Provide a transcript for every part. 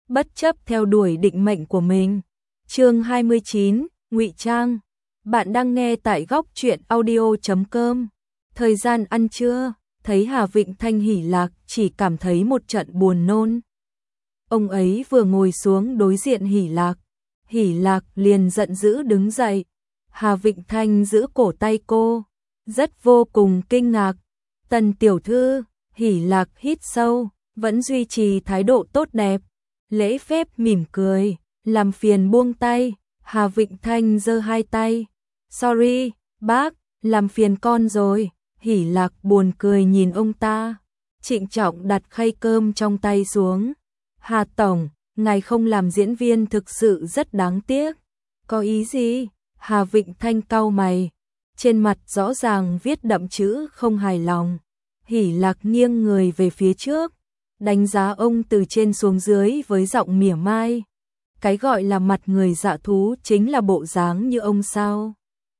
bất chấp theo đuổi định mệnh của mình. Chương 29, Ngụy Trang. Bạn đang nghe tại góc truyện audio.com. Thời gian ăn trưa, thấy Hà Vịnh Thanh hỉ lạc chỉ cảm thấy một trận buồn nôn. Ông ấy vừa ngồi xuống đối diện hỉ lạc liền giận dữ đứng dậy. Hà Vịnh Thanh giữ cổ tay cô, rất vô cùng kinh ngạc. Tần tiểu thư, hỉ lạc hít sâu, vẫn duy trì thái độ tốt đẹp, lễ phép mỉm cười, làm phiền buông tay. Hà Vịnh Thanh giơ hai tay. Sorry, bác, làm phiền con rồi. Hỉ lạc buồn cười nhìn ông ta, trịnh trọng đặt khay cơm trong tay xuống. Hà tổng, ngài không làm diễn viên thực sự rất đáng tiếc. Có ý gì? Hà Vịnh Thanh cau mày, trên mặt rõ ràng viết đậm chữ không hài lòng. Hỉ lạc nghiêng người về phía trước, đánh giá ông từ trên xuống dưới với giọng mỉa mai. Cái gọi là mặt người dạ thú chính là bộ dáng như ông sao?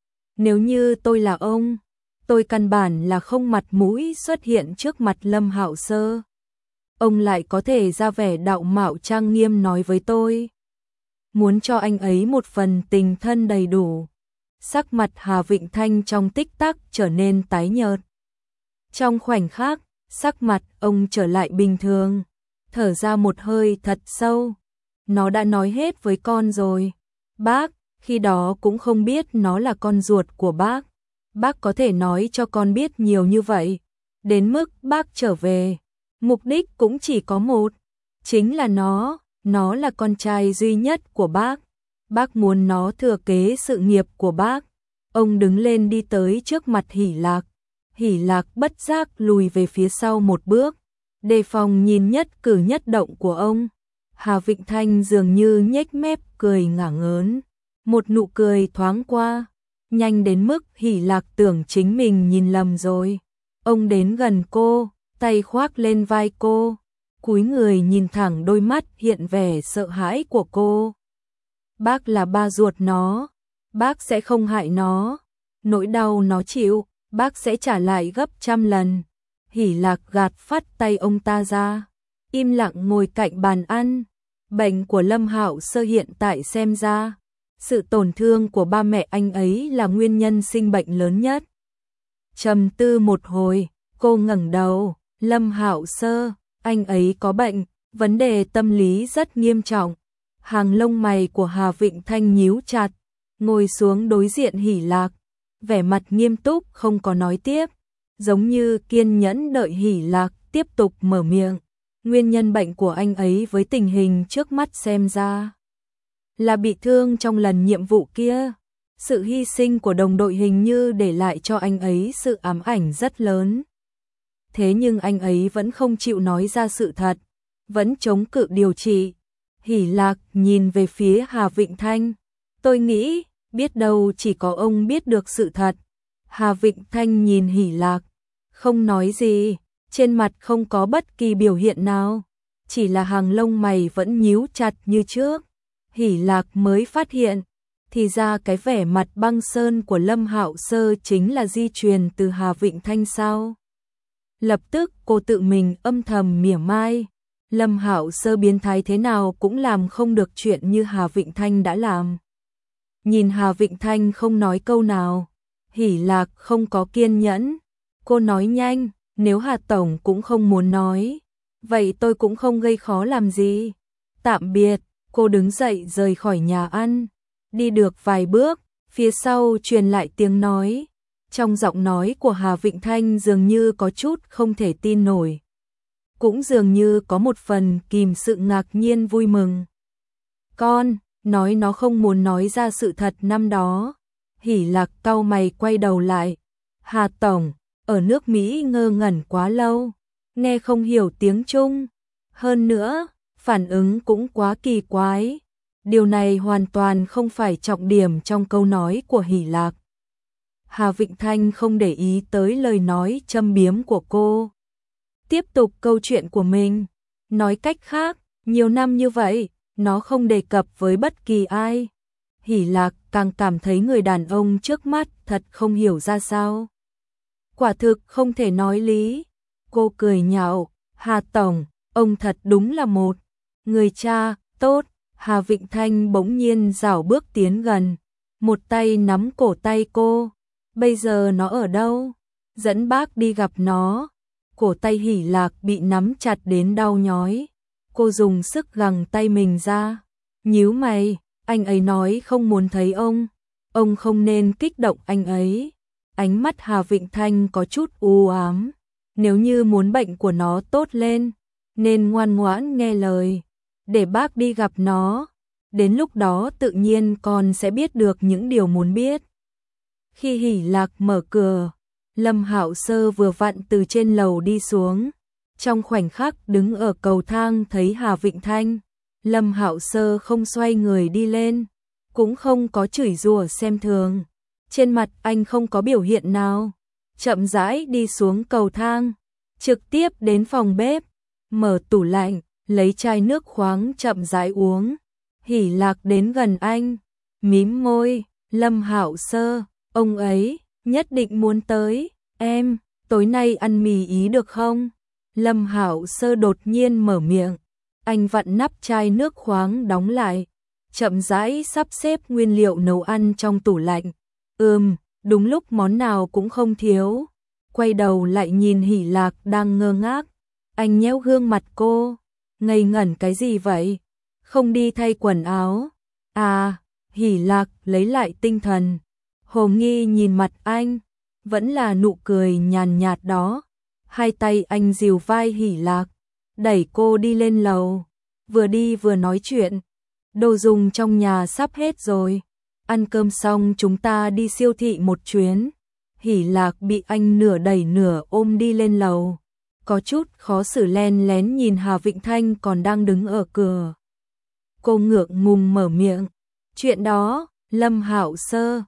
Nếu như tôi là ông, tôi căn bản là không mặt mũi xuất hiện trước mặt Lâm Hạo Sơ. Ông lại có thể ra vẻ đạo mạo trang nghiêm nói với tôi, muốn cho anh ấy một phần tình thân đầy đủ. Sắc mặt Hà Vịnh Thanh trong tích tắc trở nên tái nhợt. Trong khoảnh khắc, sắc mặt ông trở lại bình thường, thở ra một hơi thật sâu. Nó đã nói hết với con rồi. Bác, khi đó cũng không biết nó là con ruột của bác. Bác có thể nói cho con biết nhiều như vậy. Đến mức bác trở về, mục đích cũng chỉ có một, chính là nó là con trai duy nhất của bác. Bác muốn nó thừa kế sự nghiệp của bác. Ông đứng lên đi tới trước mặt hỉ lạc. Hỉ lạc bất giác lùi về phía sau một bước, đề phòng nhìn nhất cử nhất động của ông. Hà Vịnh Thanh dường như nhếch mép cười ngả ngớn. Một nụ cười thoáng qua, nhanh đến mức hỉ lạc tưởng chính mình nhìn lầm rồi. Ông đến gần cô, tay khoác lên vai cô, cúi người nhìn thẳng đôi mắt hiện vẻ sợ hãi của cô. Bác là ba ruột nó, bác sẽ không hại nó. Nỗi đau nó chịu, bác sẽ trả lại gấp trăm lần. Hỉ lạc gạt phắt tay ông ta ra, im lặng ngồi cạnh bàn ăn. Bệnh của Lâm Hạo Sơ hiện tại xem ra, sự tổn thương của ba mẹ anh ấy là nguyên nhân sinh bệnh lớn nhất. Trầm tư một hồi, cô ngẩng đầu. Lâm Hạo Sơ, anh ấy có bệnh, vấn đề tâm lý rất nghiêm trọng. Hàng lông mày của Hà Vịnh Thanh nhíu chặt, ngồi xuống đối diện hỉ lạc, vẻ mặt nghiêm túc không có nói tiếp, giống như kiên nhẫn đợi hỉ lạc tiếp tục mở miệng. Nguyên nhân bệnh của anh ấy với tình hình trước mắt xem ra là bị thương trong lần nhiệm vụ kia. Sự hy sinh của đồng đội hình như để lại cho anh ấy sự ám ảnh rất lớn. Thế nhưng anh ấy vẫn không chịu nói ra sự thật, vẫn chống cự điều trị. Hỉ lạc nhìn về phía Hà Vịnh Thanh. Tôi nghĩ, biết đâu chỉ có ông biết được sự thật. Hà Vịnh Thanh nhìn hỉ lạc, không nói gì, trên mặt không có bất kỳ biểu hiện nào, chỉ là hàng lông mày vẫn nhíu chặt như trước. Hỉ lạc mới phát hiện, thì ra cái vẻ mặt băng sơn của Lâm Hạo Sơ chính là di truyền từ Hà Vịnh Thanh sao? Lập tức cô tự mình âm thầm mỉa mai. Lâm Hạo Sơ biến thái thế nào cũng làm không được chuyện như Hà Vịnh Thanh đã làm. Nhìn Hà Vịnh Thanh không nói câu nào, hỉ lạc không có kiên nhẫn. Cô nói nhanh, nếu Hà Tổng cũng không muốn nói, vậy tôi cũng không gây khó làm gì. Tạm biệt. Cô đứng dậy rời khỏi nhà ăn. Đi được vài bước, phía sau truyền lại tiếng nói. Trong giọng nói của Hà Vịnh Thanh dường như có chút không thể tin nổi, cũng dường như có một phần kìm sự ngạc nhiên vui mừng. Con, nói nó không muốn nói ra sự thật năm đó. Hỉ lạc cau mày quay đầu lại. Hà Tổng, ở nước Mỹ ngơ ngẩn quá lâu, nghe không hiểu tiếng Trung. Hơn nữa, phản ứng cũng quá kỳ quái. Điều này hoàn toàn không phải trọng điểm trong câu nói của hỉ lạc. Hà Vịnh Thanh không để ý tới lời nói châm biếm của cô, tiếp tục câu chuyện của mình. Nói cách khác, nhiều năm như vậy, nó không đề cập với bất kỳ ai. Hỉ lạc càng cảm thấy người đàn ông trước mắt thật không hiểu ra sao. Quả thực không thể nói lý. Cô cười nhạo, Hà Tổng, ông thật đúng là một Người cha, tốt. Hà Vịnh Thanh bỗng nhiên rảo bước tiến gần, một tay nắm cổ tay cô. Bây giờ nó ở đâu? Dẫn bác đi gặp nó. Cổ tay Hỷ Lạc bị nắm chặt đến đau nhói. Cô dùng sức gằng tay mình ra. Nhíu mày, anh ấy nói không muốn thấy ông. Ông không nên kích động anh ấy. Ánh mắt Hà Vịnh Thanh có chút u ám. Nếu như muốn bệnh của nó tốt lên, nên ngoan ngoãn nghe lời. Để bác đi gặp nó. Đến lúc đó tự nhiên con sẽ biết được những điều muốn biết. Khi Hỷ Lạc mở cửa, Lâm Hạo Sơ vừa vặn từ trên lầu đi xuống. Trong khoảnh khắc đứng ở cầu thang thấy Hà Vịnh Thanh, Lâm Hạo Sơ không xoay người đi lên, cũng không có chửi rủa xem thường. Trên mặt anh không có biểu hiện nào, chậm rãi đi xuống cầu thang, trực tiếp đến phòng bếp, mở tủ lạnh, lấy chai nước khoáng chậm rãi uống. Hỷ Lạc đến gần anh, mím môi, Lâm Hạo Sơ, ông ấy nhất định muốn tới, em, tối nay ăn mì Ý được không? Lâm Hạo Sơ đột nhiên mở miệng, anh vặn nắp chai nước khoáng đóng lại, chậm rãi sắp xếp nguyên liệu nấu ăn trong tủ lạnh. Đúng lúc món nào cũng không thiếu. Quay đầu lại nhìn Hỷ Lạc đang ngơ ngác, anh nhéo gương mặt cô, ngây ngẩn cái gì vậy? Không đi thay quần áo? À, Hỷ Lạc lấy lại tinh thần. Hồ nghi nhìn mặt anh, vẫn là nụ cười nhàn nhạt đó. Hai tay anh dìu vai Hỷ Lạc, đẩy cô đi lên lầu. Vừa đi vừa nói chuyện. Đồ dùng trong nhà sắp hết rồi. Ăn cơm xong chúng ta đi siêu thị một chuyến. Hỷ Lạc bị anh nửa đẩy nửa ôm đi lên lầu. Có chút khó xử len lén nhìn Hà Vịnh Thanh còn đang đứng ở cửa. Cô ngượng ngùng mở miệng. Chuyện đó, Lâm Hạo Sơ,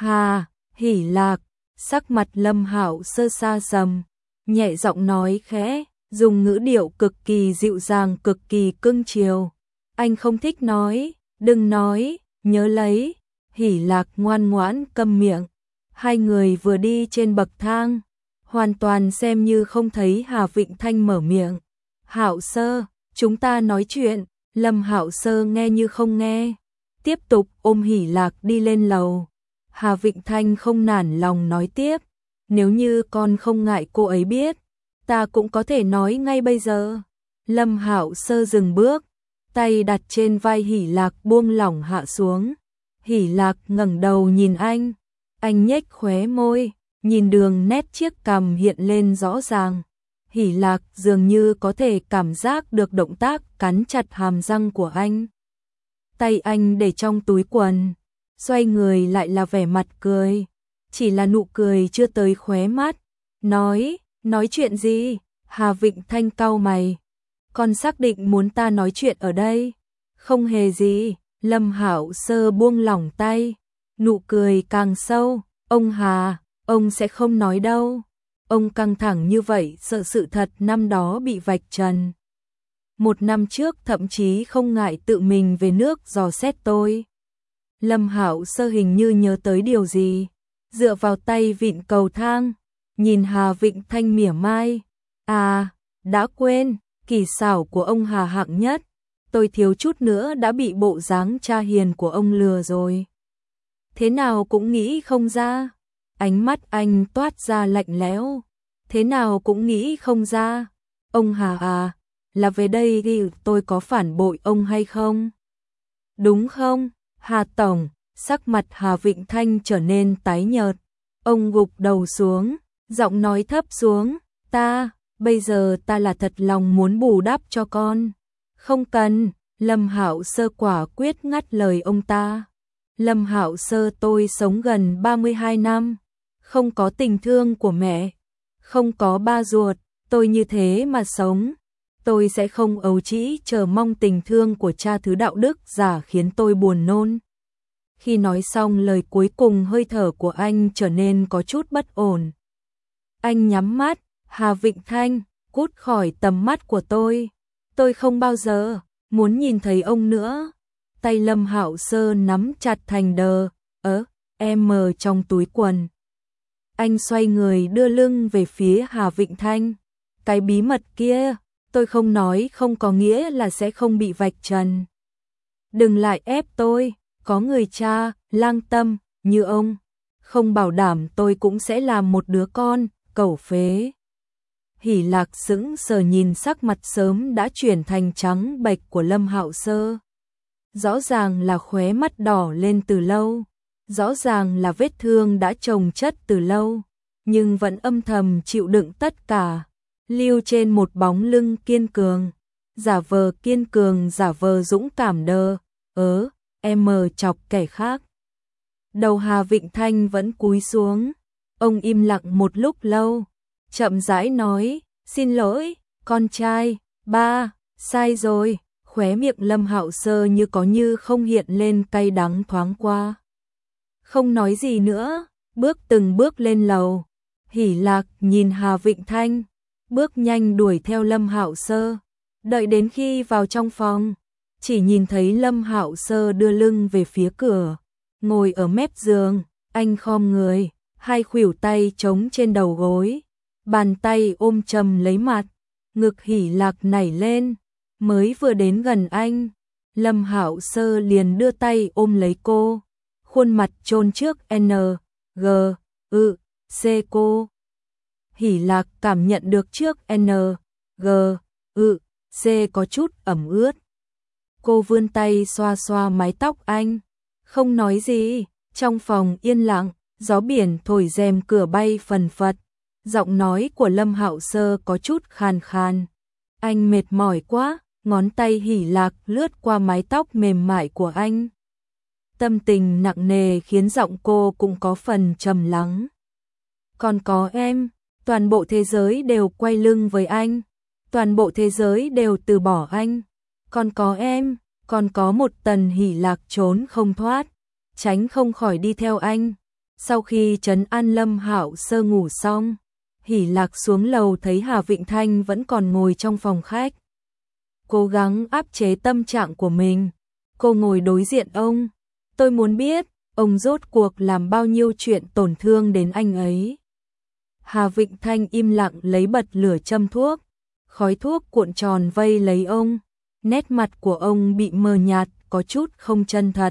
Hỷ Lạc, sắc mặt Lâm Hạo Sơ xa sầm, nhẹ giọng nói khẽ, dùng ngữ điệu cực kỳ dịu dàng cực kỳ cưng chiều. Anh không thích nói, đừng nói, nhớ lấy. Hỷ Lạc ngoan ngoãn câm miệng. Hai người vừa đi trên bậc thang, hoàn toàn xem như không thấy Hà Vịnh Thanh mở miệng. Hạo Sơ, chúng ta nói chuyện. Lâm Hạo Sơ nghe như không nghe, tiếp tục ôm Hỷ Lạc đi lên lầu. Hà Vịnh Thanh không nản lòng nói tiếp, nếu như con không ngại cô ấy biết, ta cũng có thể nói ngay bây giờ. Lâm Hạo Sơ dừng bước, tay đặt trên vai Hỷ Lạc buông lỏng hạ xuống. Hỷ Lạc ngẩng đầu nhìn anh nhếch khóe môi, nhìn đường nét chiếc cằm hiện lên rõ ràng. Hỷ Lạc dường như có thể cảm giác được động tác cắn chặt hàm răng của anh. Tay anh để trong túi quần, xoay người lại là vẻ mặt cười, chỉ là nụ cười chưa tới khóe mắt. Nói chuyện gì? Hà Vịnh Thanh cau mày. Con xác định muốn ta nói chuyện ở đây? Không hề gì. Lâm Hạo Sơ buông lỏng tay, nụ cười càng sâu. Ông Hà, ông sẽ không nói đâu. Ông căng thẳng như vậy sợ sự thật năm đó bị vạch trần. Một năm trước thậm chí không ngại tự mình về nước dò xét tôi. Lâm Hạo Sơ hình như nhớ tới điều gì, dựa vào tay vịn cầu thang, nhìn Hà Vịnh Thanh mỉa mai. À, đã quên, kỳ xảo của ông Hà hạng nhất. Tôi thiếu chút nữa đã bị bộ dáng cha hiền của ông lừa rồi. Thế nào cũng nghĩ không ra. Ánh mắt anh toát ra lạnh lẽo. Thế nào cũng nghĩ không ra. Ông Hà à, là về đây thì tôi có phản bội ông hay không? Đúng không, Hà Tổng? Sắc mặt Hà Vịnh Thanh trở nên tái nhợt. Ông gục đầu xuống, giọng nói thấp xuống. Bây giờ ta là thật lòng muốn bù đắp cho con. Không cần. Lâm Hạo Sơ quả quyết ngắt lời ông ta. Lâm Hạo Sơ, tôi sống gần 32 năm, không có tình thương của mẹ, không có ba ruột, tôi như thế mà sống. Tôi sẽ không ấu trĩ chờ mong tình thương của cha, thứ đạo đức giả khiến tôi buồn nôn. Khi nói xong lời cuối cùng, hơi thở của anh trở nên có chút bất ổn. Anh nhắm mắt. Hà Vịnh Thanh, cút khỏi tầm mắt của tôi. Tôi không bao giờ muốn nhìn thấy ông nữa. Tay Lâm Hạo Sơ nắm chặt thành M trong túi quần. Anh xoay người đưa lưng về phía Hà Vịnh Thanh. Cái bí mật kia, tôi không nói không có nghĩa là sẽ không bị vạch trần. Đừng lại ép tôi, có người cha, lang tâm, như ông, không bảo đảm tôi cũng sẽ làm một đứa con, cẩu phế. Hỉ Lạc sững sờ nhìn sắc mặt sớm đã chuyển thành trắng bệch của Lâm Hạo Sơ. Rõ ràng là khóe mắt đỏ lên từ lâu, rõ ràng là vết thương đã chồng chất từ lâu, nhưng vẫn âm thầm chịu đựng tất cả, lưu trên một bóng lưng kiên cường, giả vờ kiên cường, giả vờ dũng cảm đơ, em chọc kẻ khác. Đầu Hà Vịnh Thanh vẫn cúi xuống, ông im lặng một lúc lâu, chậm rãi nói, xin lỗi, con trai, ba, sai rồi. Khóe miệng Lâm Hạo Sơ như có như không hiện lên cay đắng thoáng qua. Không nói gì nữa, bước từng bước lên lầu. Hỉ Lạc nhìn Hà Vịnh Thanh, bước nhanh đuổi theo Lâm Hạo Sơ. Đợi đến khi vào trong phòng, chỉ nhìn thấy Lâm Hạo Sơ đưa lưng về phía cửa, ngồi ở mép giường, anh khom người, hai khuỷu tay chống trên đầu gối, bàn tay ôm chầm lấy mặt, ngực Hỉ Lạc nảy lên. Mới vừa đến gần anh, Lâm Hạo Sơ liền đưa tay ôm lấy cô, khuôn mặt chôn trước N.G.I.C cô. Hỉ Lạc cảm nhận được trước N.G.I.C có chút ẩm ướt. Cô vươn tay xoa xoa mái tóc anh, không nói gì. Trong phòng yên lặng, gió biển thổi rèm cửa bay phần phật. Giọng nói của Lâm Hạo Sơ có chút khàn khàn. Anh mệt mỏi quá. Ngón tay Hỉ Lạc lướt qua mái tóc mềm mại của anh. Tâm tình nặng nề khiến giọng cô cũng có phần trầm lắng. Còn có em, toàn bộ thế giới đều quay lưng với anh, toàn bộ thế giới đều từ bỏ anh. Còn có em, còn có một tần Hỉ Lạc trốn không thoát, tránh không khỏi đi theo anh. Sau khi trấn an Lâm Hạo Sơ ngủ xong, Hỉ Lạc xuống lầu thấy Hà Vịnh Thanh vẫn còn ngồi trong phòng khách. Cố gắng áp chế tâm trạng của mình. Cô ngồi đối diện ông. Tôi muốn biết, ông rốt cuộc làm bao nhiêu chuyện tổn thương đến anh ấy. Hà Vịnh Thanh im lặng lấy bật lửa châm thuốc. Khói thuốc cuộn tròn vây lấy ông. Nét mặt của ông bị mờ nhạt, có chút không chân thật.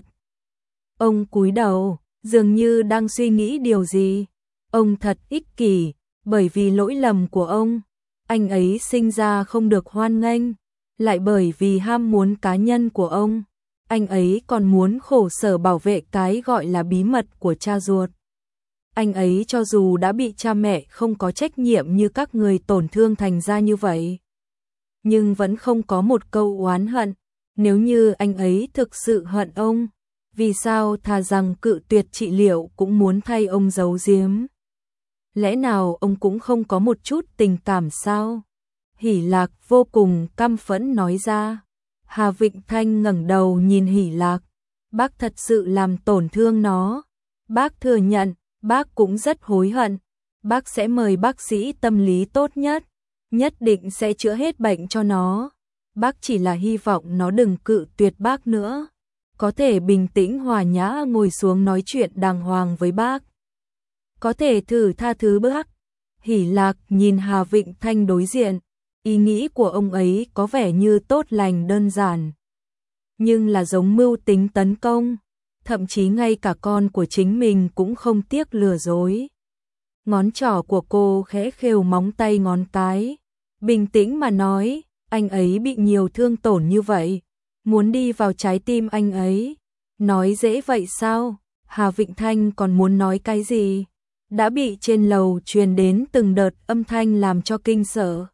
Ông cúi đầu, dường như đang suy nghĩ điều gì. Ông thật ích kỷ, bởi vì lỗi lầm của ông. Anh ấy sinh ra không được hoan nghênh. Lại bởi vì ham muốn cá nhân của ông, anh ấy còn muốn khổ sở bảo vệ cái gọi là bí mật của cha ruột. Anh ấy cho dù đã bị cha mẹ không có trách nhiệm như các người tổn thương thành ra như vậy, nhưng vẫn không có một câu oán hận. Nếu như anh ấy thực sự hận ông, vì sao thà rằng cự tuyệt trị liệu cũng muốn thay ông giấu giếm? Lẽ nào ông cũng không có một chút tình cảm sao? Hỉ Lạc vô cùng căm phẫn nói ra. Hà Vịnh Thanh ngẩng đầu nhìn Hỉ Lạc. Bác thật sự làm tổn thương nó. Bác thừa nhận, bác cũng rất hối hận. Bác sẽ mời bác sĩ tâm lý tốt nhất, nhất định sẽ chữa hết bệnh cho nó. Bác chỉ là hy vọng nó đừng cự tuyệt bác nữa. Có thể bình tĩnh hòa nhã ngồi xuống nói chuyện đàng hoàng với bác. Có thể thử tha thứ bác. Hỉ Lạc nhìn Hà Vịnh Thanh đối diện. Ý nghĩ của ông ấy có vẻ như tốt lành đơn giản, nhưng là giống mưu tính tấn công, thậm chí ngay cả con của chính mình cũng không tiếc lừa dối. Ngón trỏ của cô khẽ khều móng tay ngón cái, bình tĩnh mà nói, anh ấy bị nhiều thương tổn như vậy, muốn đi vào trái tim anh ấy. Nói dễ vậy sao? Hà Vịnh Thanh còn muốn nói cái gì? Đã bị trên lầu truyền đến từng đợt âm thanh làm cho kinh sợ.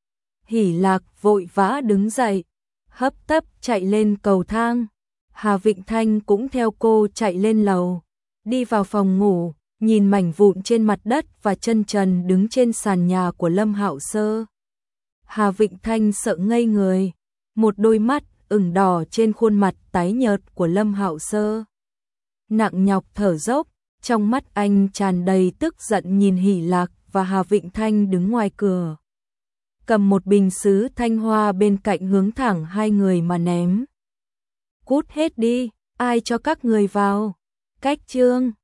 Hỉ Lạc vội vã đứng dậy, hấp tấp chạy lên cầu thang. Hà Vịnh Thanh cũng theo cô chạy lên lầu, đi vào phòng ngủ, nhìn mảnh vụn trên mặt đất và chân trần đứng trên sàn nhà của Lâm Hạo Sơ. Hà Vịnh Thanh sợ ngây người, một đôi mắt ửng đỏ trên khuôn mặt tái nhợt của Lâm Hạo Sơ. Nặng nhọc thở dốc, trong mắt anh tràn đầy tức giận nhìn Hỉ Lạc và Hà Vịnh Thanh đứng ngoài cửa. Cầm một bình sứ thanh hoa bên cạnh hướng thẳng hai người mà ném. Cút hết đi, ai cho các người vào? Cách chương